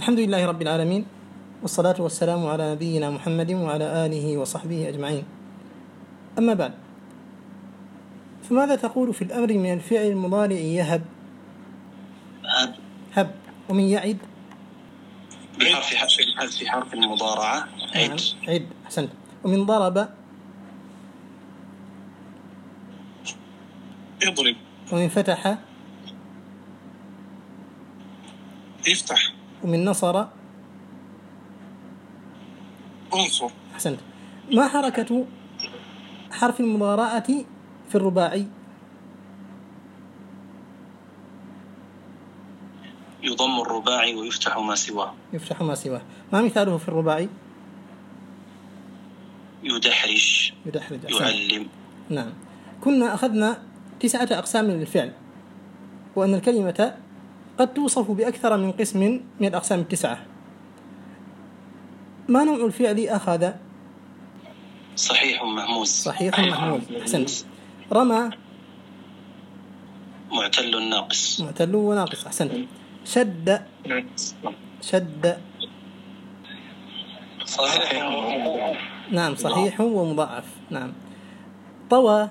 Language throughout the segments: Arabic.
الحمد لله رب العالمين، والصلاة والسلام على نبينا محمد وعلى آله وصحبه أجمعين. أما بعد، فماذا تقول في الأمر من الفعل المضارع يهب؟ هب. ومن يعد؟ بحذف حرف المضارعة. عد. أحسنت. ومن ضرب؟ يضرب. ومن فتح؟ يفتح. ومن نصر؟ انصر. أحسنت. ما حركة حرف المضارعة في الرباعي؟ يضم الرباعي ويفتح ما سواه. يفتح ما سواه. ما مثاله في الرباعي؟ يدحرج. يعلم. نعم. كنا أخذنا 9 أقسام للفعل، وأن الكلمة قد توصف بأكثر من قسم من الأقسام 9. ما نوع الفعل أخذ؟ صحيح مهموز. صحيح مهموز. أحسنت. رمى؟ معتل ناقص. معتل وناقص. أحسنت. شد؟ صحيح. نعم، صحيح ومضاعف. نعم. طوى؟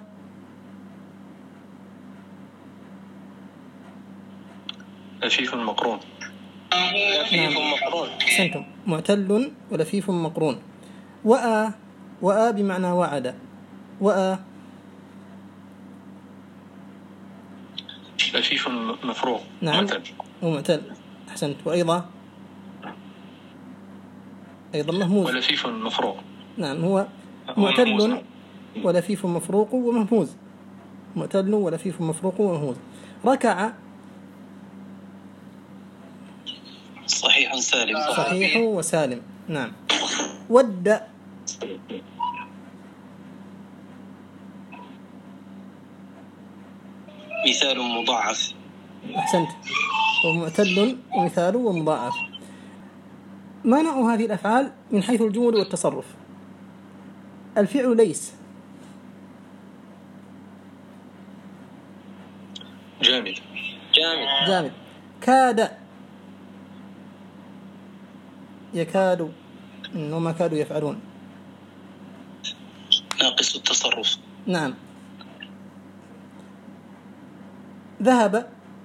لفيف مقرون. أحسنتم. معتل ولفيف مقرون. وأى بمعنى وعد. وأى لفيف مفروغ. نعم. ومعتل. أحسنت. وأيضا مهموز. ولفيف مفروغ. نعم، هو معتل ولفيف مفروق ومهموز. معتل ولفيف مفروق ومهموز. ركع؟ صحيح سالم. صحيح وسالم. نعم. ود؟ مثال مضاعف. أحسنت. ومعتل ومثال ومضاعف. ما نوع هذه الأفعال من حيث الجمل والتصرف؟ الفعل ليس. جامد. كاد؟ يكاد. وما كادوا يفعلون. ناقص التصرف. نعم. ذهب؟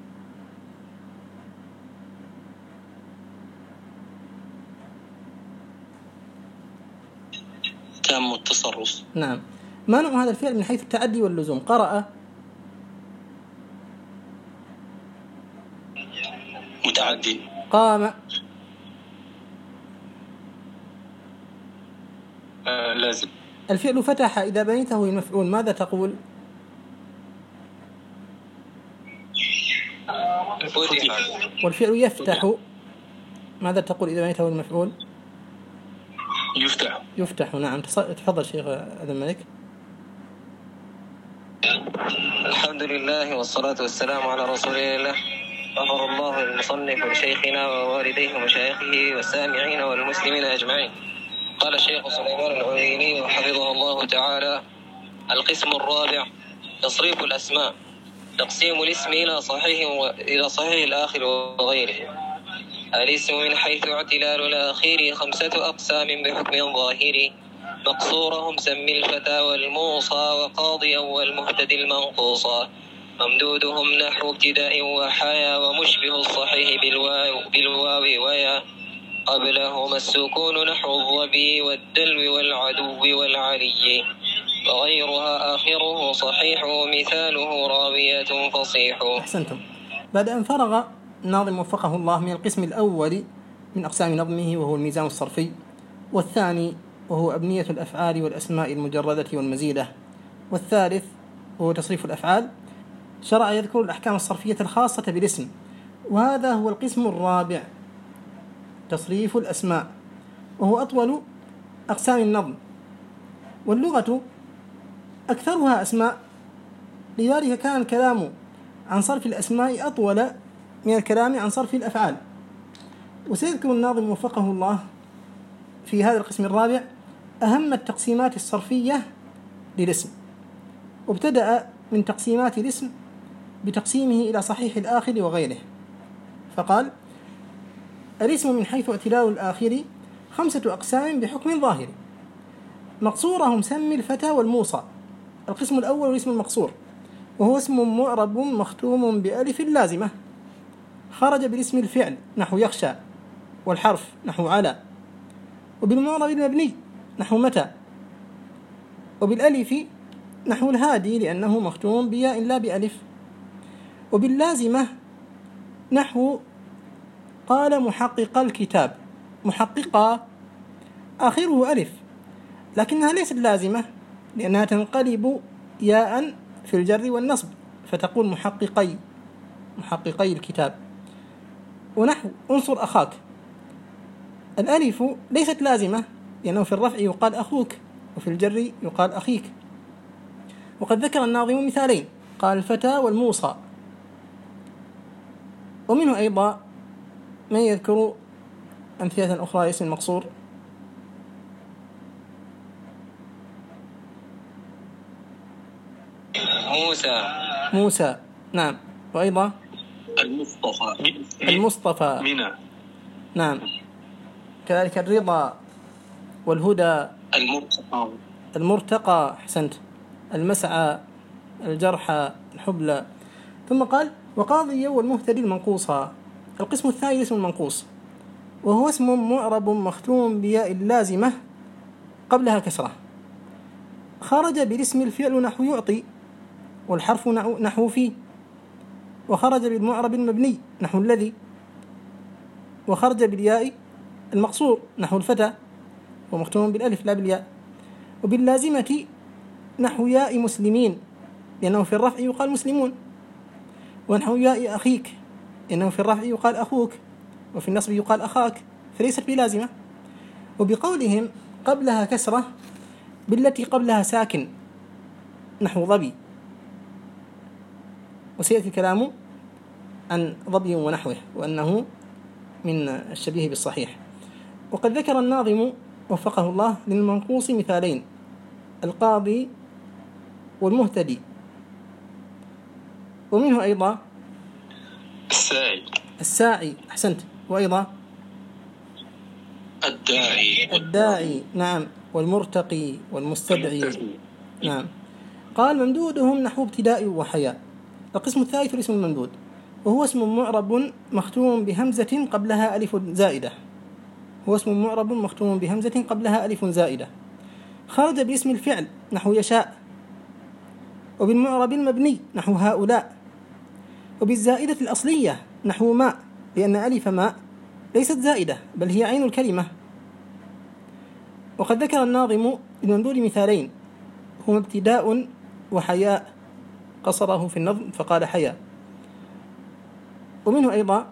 تام التصرف. نعم. ما نوع هذا الفعل من حيث التعدي واللزوم؟ قرأ؟ متعدي. قام؟ لازم. الفعل فتح إذا بنيته المفعول ماذا تقول؟ والفعل يفتح ماذا تقول إذا بنيته المفعول؟ يفتح. نعم. تفضل شيخ أبو الملك. الحمد لله والصلاة والسلام على رسول الله. غفر الله المصنف لشيخنا ووالديه ومشايخه والسامعين والمسلمين أجمعين. قال الشيخ سليمان العليني وحفظه الله تعالى: القسم الرابع تصريف الأسماء، تقسيم الاسم إلى صحيح الآخر وغيره. الاسم من حيث اعتلال الآخر 5 أقسام بحكم ظاهري، مقصورهم سم الفتى والموصى وقاضيا والمهتدي المنقوصا، ممدودهم نحو ابتداء وحيا، ومشبه الصحيح بالواو ويا، قبلهما السكون نحو الظبي والدلو والعدو والعلي، وغيرها آخره صحيح ومثاله راوية فصيح. أحسنتم. بعد أن فرغ الناظم وفقه الله من القسم الأول من أقسام نظمه وهو الميزان الصرفي، والثاني وهو أبنية الأفعال والأسماء المجردة والمزيدة، والثالث وهو تصريف الأفعال، شرع يذكر الأحكام الصرفية الخاصة بالاسم، وهذا هو القسم الرابع، تصريف الأسماء، وهو أطول أقسام النظم. واللغة أكثرها أسماء، لذلك كان الكلام عن صرف الأسماء أطول من الكلام عن صرف الأفعال. وسيذكر الناظم وفقه الله في هذا القسم الرابع أهم التقسيمات الصرفية للاسم، وابتدأ من تقسيمات الاسم بتقسيمه إلى صحيح الآخر وغيره، فقال: الاسم من حيث اعتلال الآخر 5 أقسام بحكم ظاهر. مقصورهم سمي الفتى والموصى. القسم الأول الاسم المقصور، وهو اسم معرب مختوم بألف لازمة، خرج بالاسم الفعل نحو يخشى، والحرف نحو على، وبالمعرب المبني نحو متى، وبالألف نحو الهادي لأنه مختوم بياء لا بألف، وباللازمة نحو قال محقق الكتاب. محققة آخره ألف، لكنها ليست لازمة لأنها تنقلب ياء في الجر والنصب، فتقول محققي الكتاب. ونحو انصر أخاك، الألف ليست لازمة لأنه في الرفع يقال أخوك، وفي الجر يقال أخيك. وقد ذكر الناظم مثالين، قال الفتى والموصى. ومنه أيضا من يذكر أمثلة أخرى لاسم المقصور. موسى نعم. وأيضا المصطفى منى نعم. كذلك الرضا والهدى، المرتقى أحسنت، المسعى، الجرحى، الحبلى. ثم قال وقاضي والمهتدي المنقوصا. القسم الثاني اسم المنقوص، وهو اسم معرب مختوم بياء اللازمة قبلها كسرة، خرج بالاسم الفعل نحو يعطي، والحرف نحو في، وخرج بالمعرب المبني نحو الذي، وخرج بالياء المقصور نحو الفتى ومختوم بالألف لا بالياء، وباللازمة نحو ياء مسلمين لأنه في الرفع يقال مسلمون، ونحو ياء أخيك لأنه في الرفع يقال أخوك، وفي النصب يقال أخاك، فليست بلازمة. وبقولهم قبلها كسرة بالتي قبلها ساكن نحو ظبي، وسيأتي الكلام عن ظبي ونحوه وأنه من الشبيه بالصحيح. وقد ذكر الناظم وفقه الله للمنقوص مثالين، القاضي والمهتدي. ومنه أيضا الساعي أحسنت، وأيضا الداعي نعم، والمرتقي والمستدعي نعم. قال ممدودهم نحو ابتداء وحياء. القسم الثالث الاسم الممدود، وهو اسم معرب مختوم بهمزة قبلها ألف زائدة. هو اسم معرب مختوم بهمزة قبلها ألف زائدة، خرج باسم الفعل نحو يشاء، وبالمعرب المبني نحو هؤلاء، وبالزائدة الأصلية نحو ماء لأن ألف ماء ليست زائدة بل هي عين الكلمة. وقد ذكر الناظم للممدود مثالين، هما ابتداء وحياء، قصره في النظم فقال حياء. ومنه أيضا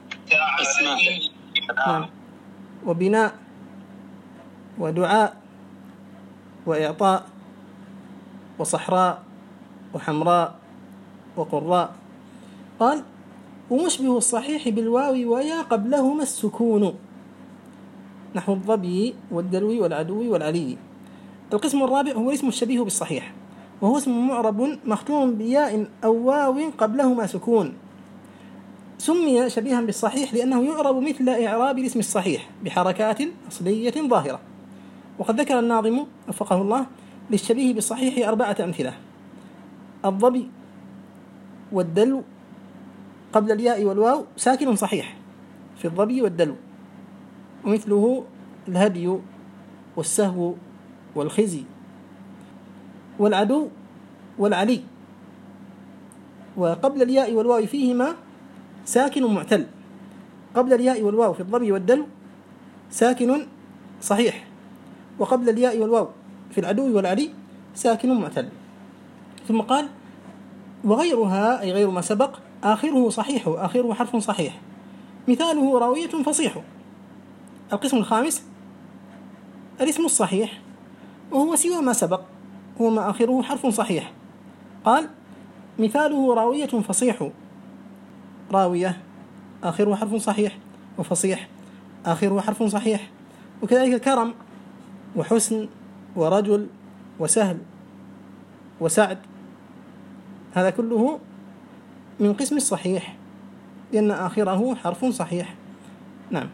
نعم، وبناء، ودعاء، وإعطاء، وصحراء، وحمراء، وقراء. قال ومشبه الصحيح بالواو ويا قبلهما السكون نحو الظبي والدلو والعدو والعلي. القسم الرابع هو اسم الشبيه بالصحيح، وهو اسم معرب مختوم بياء أو واو قبلهما سكون، سمي شبيها بالصحيح لأنه يعرب مثل إعراب الاسم الصحيح بحركات أصلية ظاهرة. وقد ذكر الناظم وفقه الله للشبيه بالصحيح 4 أمثلة: الظبي والدلو قبل الياء والواو ساكن صحيح في الظبي والدلو، ومثله الهدي والسهو والخزي، والعدو والعلي، وقبل الياء والواو فيهما ساكن معتل. قبل الياء والواو في الظبي والدلو ساكن صحيح، وقبل الياء والواو في العدو والعلي ساكن معتل. ثم قال وغيرها أي غير ما سبق آخره صحيح، آخره حرف صحيح، مثاله راوية فصيح. القسم الخامس الاسم الصحيح، وهو سوى ما سبق، هو ما آخره حرف صحيح. قال مثاله راوية فصيح، راوية آخره حرف صحيح، وفصيح آخره حرف صحيح. وكذلك كرم وحسن ورجل وسهل وسعد، هذا كله من قسم الصحيح لأن آخره حرف صحيح. نعم.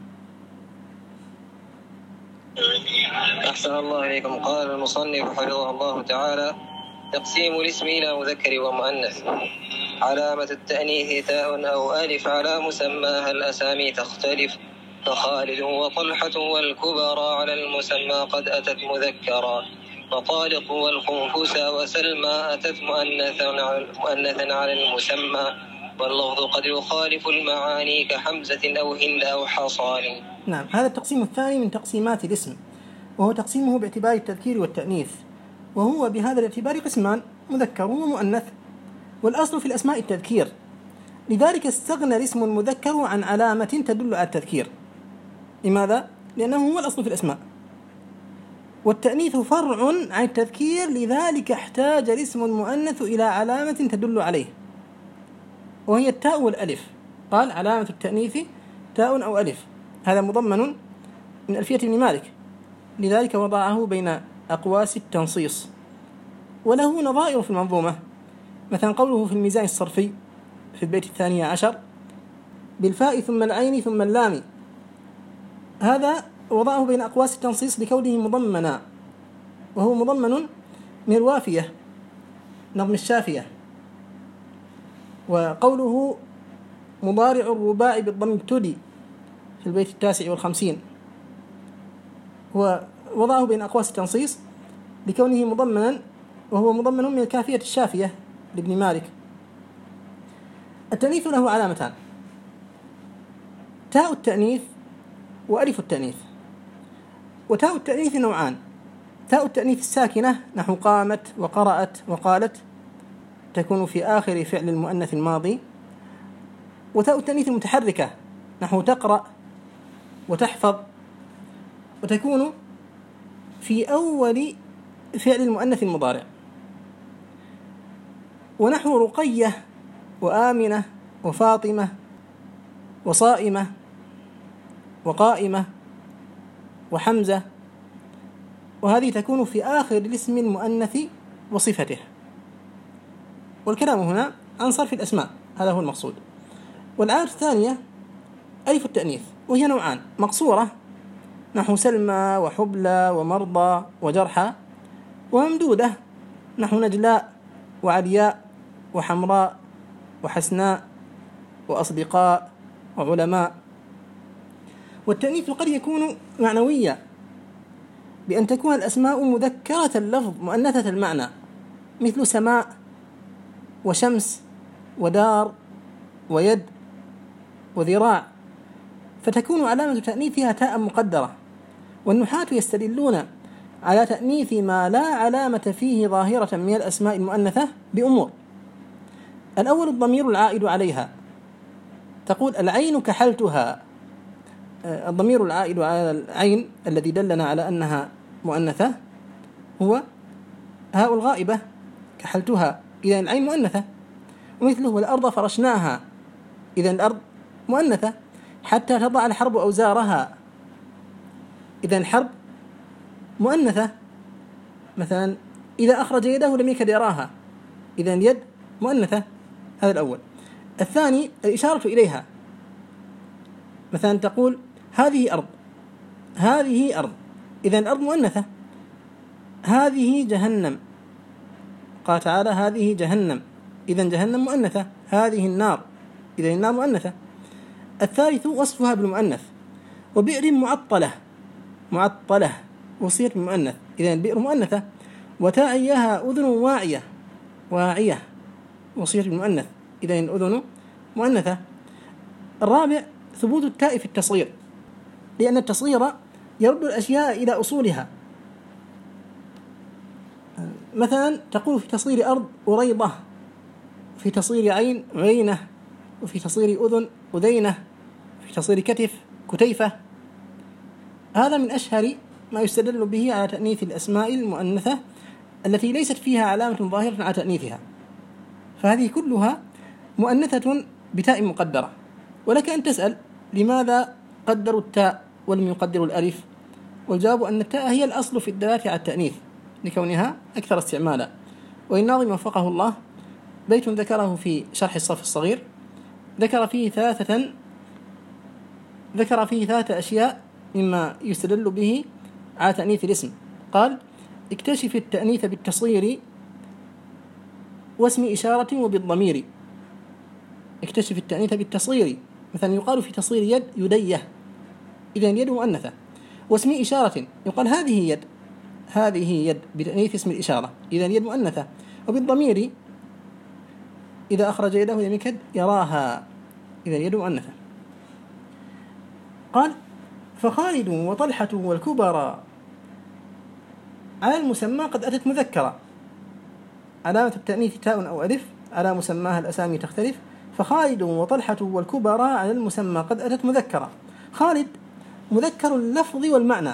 أحسن الله إليكم. قال المصنف حفظه الله تعالى: تقسيم الاسم إلى مذكر ومؤنث. علامة التأنيث تاء أو ألف، على مسماها الأسامي تختلف، فخالد وطلحة والكبرى على المسمى قد أتت مذكرا، وطالق والخنفسا وسلمى أتت مؤنثا على المسمى، واللفظ قد يخالف المعاني كحمزة أو هند أو حصان. نعم. هذا التقسيم الثاني من تقسيمات الاسم، وهو تقسيمه باعتبار التذكير والتأنيث، وهو بهذا الاعتبار قسمان: مذكر ومؤنث. والأصل في الأسماء التذكير، لذلك استغنى الاسم المذكر عن علامة تدل على التذكير. لماذا؟ لأنه هو الأصل في الأسماء. والتأنيث فرع عن التذكير، لذلك احتاج الاسم المؤنث إلى علامة تدل عليه، وهي التاء والألف. قال: علامة التأنيث تاء أو ألف. هذا مضمن من ألفية ابن مالك، لذلك وضعه بين أقواس التنصيص. وله نظائر في المنظومة، مثلا قوله في الميزان الصرفي في البيت 12: بالفاء ثم العين ثم اللام. هذا وضعه بين أقواس التنصيص لكونه مضمنا، وهو مضمن من الوافية نظم الشافية. وقوله مضارع الرباع بالضم ابتدي في البيت 59، ووضعه بين أقواس التنصيص لكونه مضمنا، وهو مضمن من الكافية الشافية لابن مالك. التأنيث له علامتان: تاء التأنيث وألف التأنيث. وتاء التأنيث نوعان: تاء التأنيث الساكنة نحو قامت وقرأت وقالت، تكون في آخر فعل المؤنث الماضي. وتاء التأنيث المتحركة نحو تقرأ وتحفظ، وتكون في أول فعل المؤنث المضارع. ونحو رقية وآمنة وفاطمة وصائمة وقائمة وحمزة، وهذه تكون في آخر الاسم المؤنث وصفته. والكلام هنا عن صرف الأسماء، هذا هو المقصود. والعادة الثانية ألف التأنيث، وهي نوعان: مقصورة نحو سلمى وحبلى ومرضى وجرحى، وممدودة نحو نجلاء وعلياء وحمراء وحسناء وأصدقاء وعلماء. والتأنيث قد يكون معنويا، بأن تكون الأسماء مذكرة اللفظ مؤنثة المعنى، مثل سماء وشمس ودار ويد وذراع، فتكون علامة تأنيثها تاء مقدرة. والنحاة يستدلون على تأنيث ما لا علامة فيه ظاهرة من الأسماء المؤنثة بأمور: الأول الضمير العائد عليها، تقول: العين كحلتها. الضمير العائد على العين الذي دلنا على أنها مؤنثة هو هاء الغائبة كحلتها، إذن العين مؤنثة. ومثله: والأرض فرشناها، إذن الأرض مؤنثة، حتى تضع الحرب أوزارها، إذن الحرب مؤنثة. مثلا: إذا أخرج يده لم يكد يراها، إذن اليد مؤنثة. هذا الأول. الثاني الإشارة إليها، مثلا تقول: هذه أرض، هذه أرض، إذن الأرض مؤنثة. هذه جهنم، قال تعالى: هذه جهنم، إذن جهنم مؤنثة. هذه النار، إذن النار مؤنثة. الثالث وصفها بالمؤنث: وبئر معطلة، معطلة وصيت بالمؤنث، إذن البئر مؤنثة. وتاعيها أذن واعية، واعية وصيت بالمؤنث، إذن الأذن مؤنثة. الرابع ثبوت التاء في التصغير، لأن التصغير يرد الأشياء إلى أصولها. مثلا تقول في تصغير أرض أريضة، في تصغير عين عينة، وفي تصغير أذن أذينة، في تصغير كتف كتيفة. هذا من أشهر ما يستدل به على تأنيث الأسماء المؤنثة التي ليست فيها علامة ظاهرة على تأنيثها، فهذه كلها مؤنثة بتاء مقدرة. ولك أن تسأل: لماذا قدروا التاء ولم يقدروا الألف؟ والجواب أن التاء هي الأصل في الدلالة على التأنيث لكونها أكثر استعمالا. والناظم وفقه الله بيت ذكره في شرح الصف الصغير، ذكر فيه 3 ذكر فيه 3 أشياء مما يستدل به على تأنيث الاسم. قال: اكتشف التأنيث بالتصغير واسم إشارة وبالضمير. اكتشف التأنيث بالتصغير، مثلا يقال في تصغير يد يديه، إذن يد مؤنثة. واسم إشارة يقال هذه يد، هذه يد، بتأنيث اسم الإشارة، إذن يد مؤنثة. وبالضمير إذا أخرج يده لم يكد يراها، إذن يد مؤنثة. قال: فخالد وطلحة والكبرى على المسمى قد أتت مذكرة، علامة التأنيث تاء أو ألف، على مسماها الأسامي تختلف. فخالد وطلحة والكبرى على المسمى قد أتت مذكرة. خالد مذكر اللفظ والمعنى.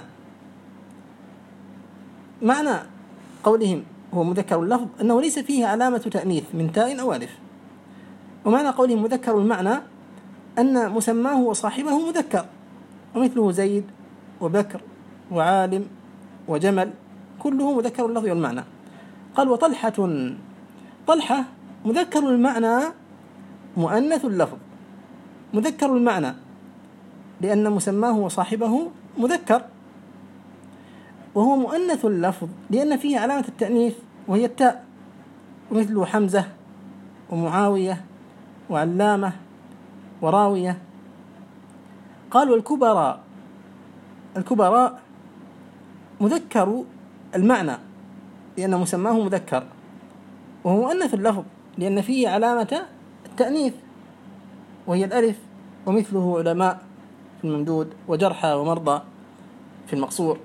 معنى قولهم هو مذكر اللفظ أنه ليس فيه علامة تأنيث من تاء أو ألف. ومعنى قولهم مذكر المعنى أن مسماه وصاحبه مذكر، ومثله زيد وبكر وعالم وجمل، كله مذكر اللفظ والمعنى. قال: وطلحة، طلحة مذكر المعنى مؤنث اللفظ. مذكر المعنى لأن مسماه وصاحبه مذكر، وهو مؤنث اللفظ لأن فيه علامة التأنيث وهي التاء، ومثله حمزة ومعاوية وعلامة وراوية. قال: والكبراء، الكبراء مذكر المعنى لأن مسماه مذكر، وهو مؤنث اللفظ لأن فيه علامة التأنيث وهي الألف، ومثله علماء في الممدود وجرحى ومرضى في المقصور.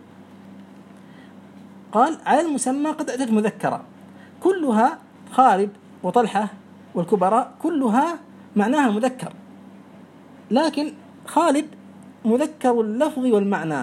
قال: على المسمى قد أتت مذكرة، كلها خالد وطلحة والكبراء كلها معناها مذكر، لكن خالد مذكر اللفظ والمعنى،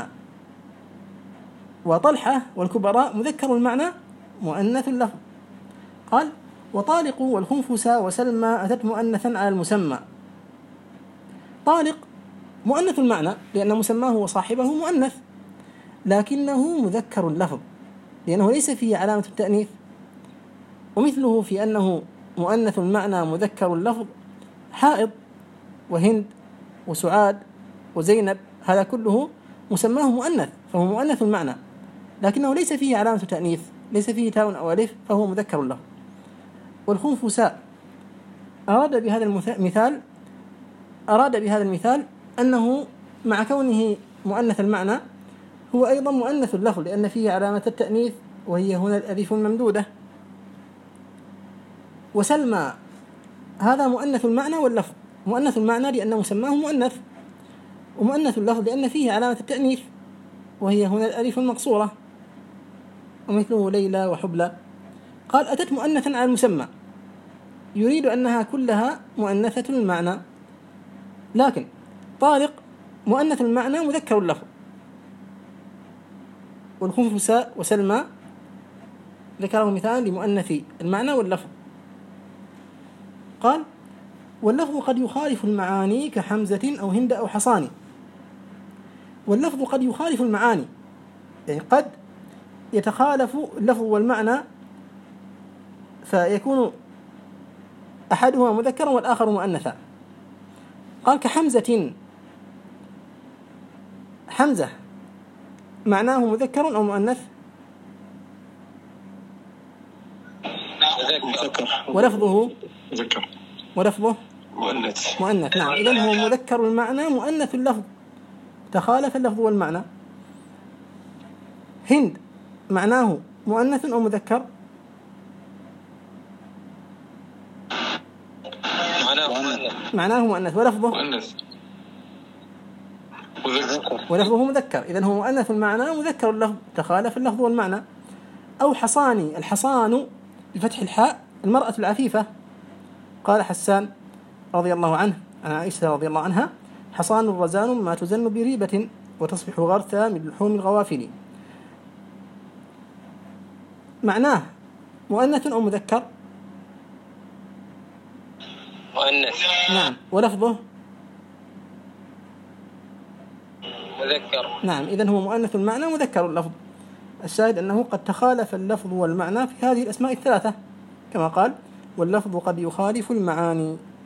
وطلحة والكبراء مذكر المعنى مؤنث اللفظ. قال: وطالق والخنفساء وسلمى أتت مؤنثا على المسمى. طالق مؤنث المعنى لأن مسماه وصاحبه مؤنث، لكنه مذكر اللفظ لأنه ليس فيه علامة التأنيث. ومثله في أنه مؤنث المعنى مذكر اللفظ حائض وهند وسعاد وزينب، هذا كله مسماه مؤنث، فهو مؤنث المعنى لكنه ليس فيه علامة تأنيث، ليس فيه تاء أو ألف، فهو مذكر اللفظ. والخنفساء أراد بهذا المثال أنه مع كونه مؤنث المعنى هو أيضا مؤنث اللفظ لأن فيه علامة التأنيث وهي هنا الألف الممدودة. وسلمى هذا مؤنث المعنى واللفظ، مؤنث المعنى لأن مسماه مؤنث، ومؤنث اللفظ لأن فيه علامة التأنيث وهي هنا الألف المقصورة، ومثله ليلى وحبلى. قال: أتت مؤنثا على المسمى، يريد أنها كلها مؤنثة المعنى، لكن طارق مؤنث المعنى مذكر اللفظ. والخنفساء وسلمى ذكره مثال لمؤنث المعنى واللفظ. قال: واللفظ قد يخالف المعاني كحمزة أو هند أو حصان. واللفظ قد يخالف المعاني، يعني قد يتخالف اللفظ والمعنى فيكون أحدهما مذكرا والآخر مؤنثا. قال: كحمزة، حمزة معناه مذكر أو مؤنث؟ مذكر. ولفظه مذكر. ولفظه مؤنث. مؤنث. نعم، إذن هو مذكر المعنى مؤنث اللفظ، تخالف اللفظ والمعنى. هند معناه مؤنث أو مذكر؟ معناه مؤنث. ولفظه مؤنث. مذكر. ولفظه مذكر، إذن هو مؤنث المعنى مذكر اللفظ، تخالف اللفظ والمعنى. أو حصاني، الحصان بفتح الحاء المرأة العفيفة. قال حسان رضي الله عنه عن عائشة رضي الله عنها: حصان رزان ما تزن بريبة وتصبح غرثا من لحوم الغوافل. معناه مؤنث أو مذكر؟ مؤنث. نعم. ولفظه مذكر. نعم، إذن هو مؤنث المعنى مذكر اللفظ. الشاهد أنه قد تخالف اللفظ والمعنى في هذه الأسماء الثلاثة، كما قال: واللفظ قد يخالف المعاني